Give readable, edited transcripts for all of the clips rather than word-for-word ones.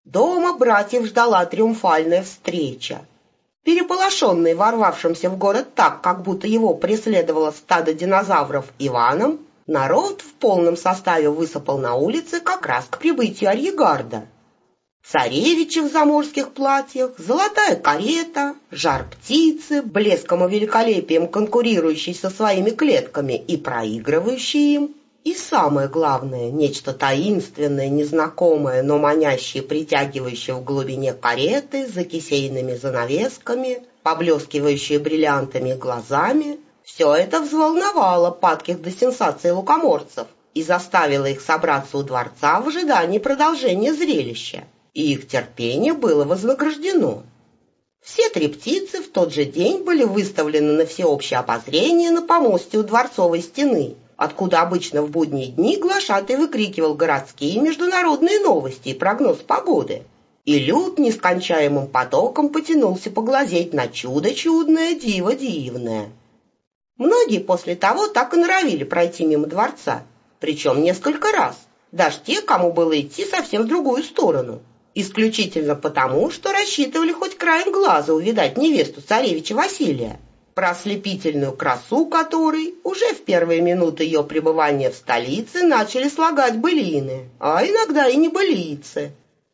Дома братьев ждала триумфальная встреча. Переполошенный ворвавшимся в город так, как будто его преследовало стадо динозавров Иваном, народ в полном составе высыпал на улицы как раз к прибытию арьегарда. Царевичи в заморских платьях, золотая карета, жар птицы, блеском и великолепием конкурирующей со своими клетками и проигрывающей им, и самое главное, нечто таинственное, незнакомое, но манящее, притягивающее в глубине кареты, за кисейными занавесками, поблескивающее бриллиантами глазами, все это взволновало падких до сенсации лукоморцев и заставило их собраться у дворца в ожидании продолжения зрелища, и их терпение было вознаграждено. Все три птицы в тот же день были выставлены на всеобщее обозрение на помосте у дворцовой стены, откуда обычно в будние дни глашатай выкрикивал городские и международные новости и прогноз погоды. И люд нескончаемым потоком потянулся поглазеть на чудо чудное, диво дивное. Многие после того так и норовили пройти мимо дворца, причем несколько раз, даже те, кому было идти совсем в другую сторону, исключительно потому, что рассчитывали хоть краем глаза увидать невесту царевича Василия, про ослепительную красу которой уже в первые минуты ее пребывания в столице начали слагать былины, а иногда и небылицы.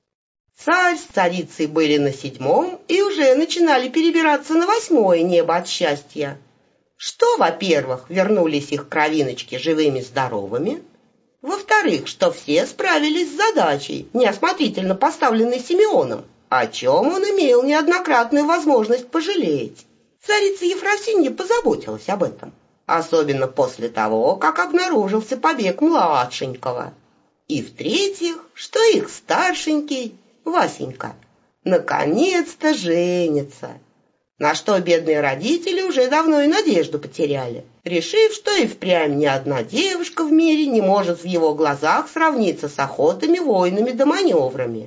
Царь с царицей были на 7-м и уже начинали перебираться на 8-е небо от счастья. Что, во-первых, вернулись их кровиночки живыми-здоровыми, во-вторых, что все справились с задачей, неосмотрительно поставленной Симеоном, о чем он имел неоднократную возможность пожалеть. Царица Ефросинья позаботилась об этом, особенно после того, как обнаружился побег младшенького. И в-третьих, что их старшенький, Васенька, наконец-то женится, на что бедные родители уже давно и надежду потеряли, решив, что и впрямь ни одна девушка в мире не может в его глазах сравниться с охотами, войнами да маневрами.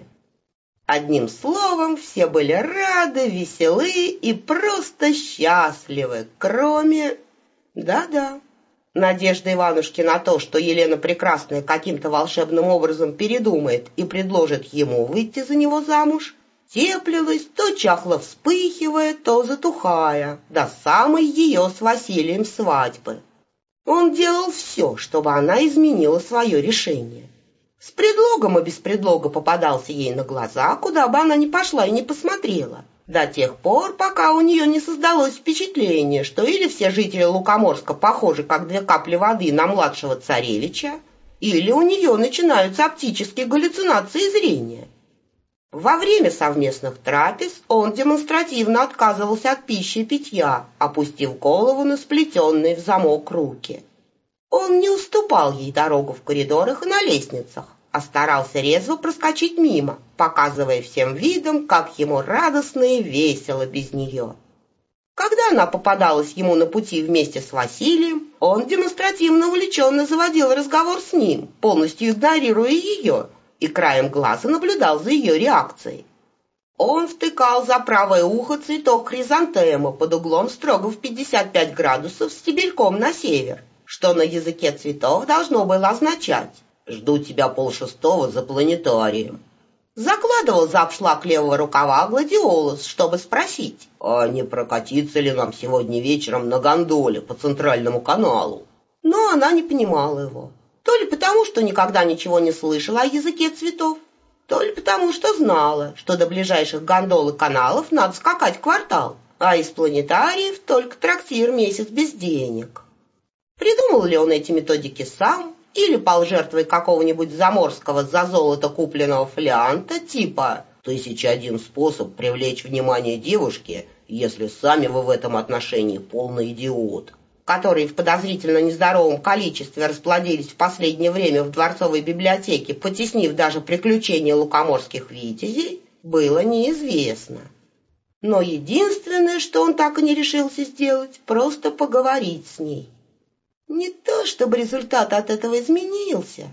Одним словом, все были рады, веселы и просто счастливы, кроме... Да-да, надежда Иванушки на то, что Елена Прекрасная каким-то волшебным образом передумает и предложит ему выйти за него замуж, теплилась, то чахло вспыхивая, то затухая, до самой ее с Василием свадьбы. Он делал все, чтобы она изменила свое решение. С предлогом и без предлога попадался ей на глаза, куда бы она ни пошла и не посмотрела, до тех пор, пока у нее не создалось впечатление, что или все жители Лукоморска похожи, как 2 капли воды, на младшего царевича, или у нее начинаются оптические галлюцинации зрения. Во время совместных трапез он демонстративно отказывался от пищи и питья, опустив голову на сплетенные в замок руки. Он не уступал ей дорогу в коридорах и на лестницах, а старался резво проскочить мимо, показывая всем видом, как ему радостно и весело без нее. Когда она попадалась ему на пути вместе с Василием, он демонстративно увлеченно заводил разговор с ним, полностью игнорируя ее, и краем глаза наблюдал за ее реакцией. Он втыкал за правое ухо цветок хризантемы под углом строго в 55 градусов с стебельком на север, что на языке цветов должно было означать «Жду тебя 5:30 за планетарием». Закладывал за обшлаг левого рукава гладиолус, чтобы спросить, а не прокатиться ли нам сегодня вечером на гондоле по Центральному каналу. Но она не понимала его. То ли потому, что никогда ничего не слышала о языке цветов, то ли потому, что знала, что до ближайших гондол и каналов надо скакать квартал, а из планетариев только трактир месяц без денег. Придумал ли он эти методики сам, или пал жертвой какого-нибудь заморского за золото купленного фолианта, типа «1001 способ привлечь внимание девушки, если сами вы в этом отношении полный идиот», которые в подозрительно нездоровом количестве расплодились в последнее время в дворцовой библиотеке, потеснив даже приключения лукоморских витязей, было неизвестно. Но единственное, что он так и не решился сделать, просто поговорить с ней. Не то, чтобы результат от этого изменился.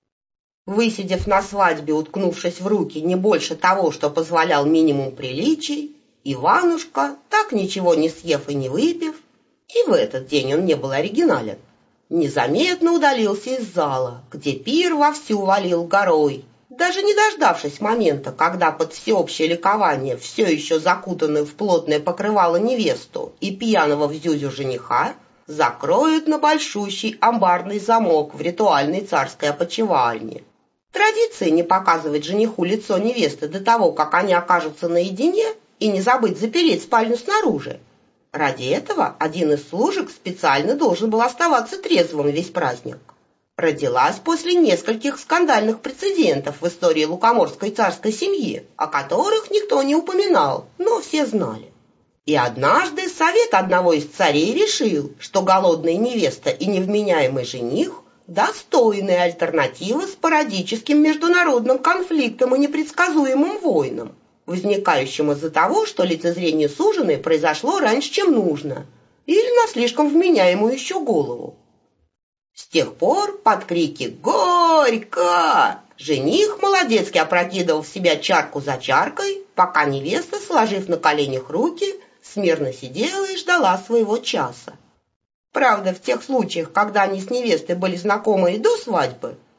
Высидев на свадьбе, уткнувшись в руки не больше того, что позволял минимум приличий, Иванушка, так ничего не съев и не выпив, и в этот день он не был оригинален, незаметно удалился из зала, где пир вовсю валил горой, Даже не дождавшись момента, когда под всеобщее ликование все еще закутанную в плотное покрывало невесту и пьяного в зюзю жениха закроют на большущий амбарный замок в ритуальной царской опочивальне. Традиция не показывать жениху лицо невесты до того, как они окажутся наедине, и не забыть запереть спальню снаружи. Ради этого один из служек специально должен был оставаться трезвым весь праздник. Родилась после нескольких скандальных прецедентов в истории лукоморской царской семьи, о которых никто не упоминал, но все знали. И однажды совет одного из царей решил, что голодная невеста и невменяемый жених – достойная альтернатива спорадическим международным конфликтам и непредсказуемым войнам, возникающим из-за того, что лицезрение суженой произошло раньше, чем нужно, или на слишком вменяемую еще голову. С тех пор под крики «Горько!» жених молодецки опрокидывал в себя чарку за чаркой, пока невеста, сложив на коленях руки, смирно сидела и ждала своего часа. Правда, в тех случаях, когда они с невестой были знакомы и до свадьбы,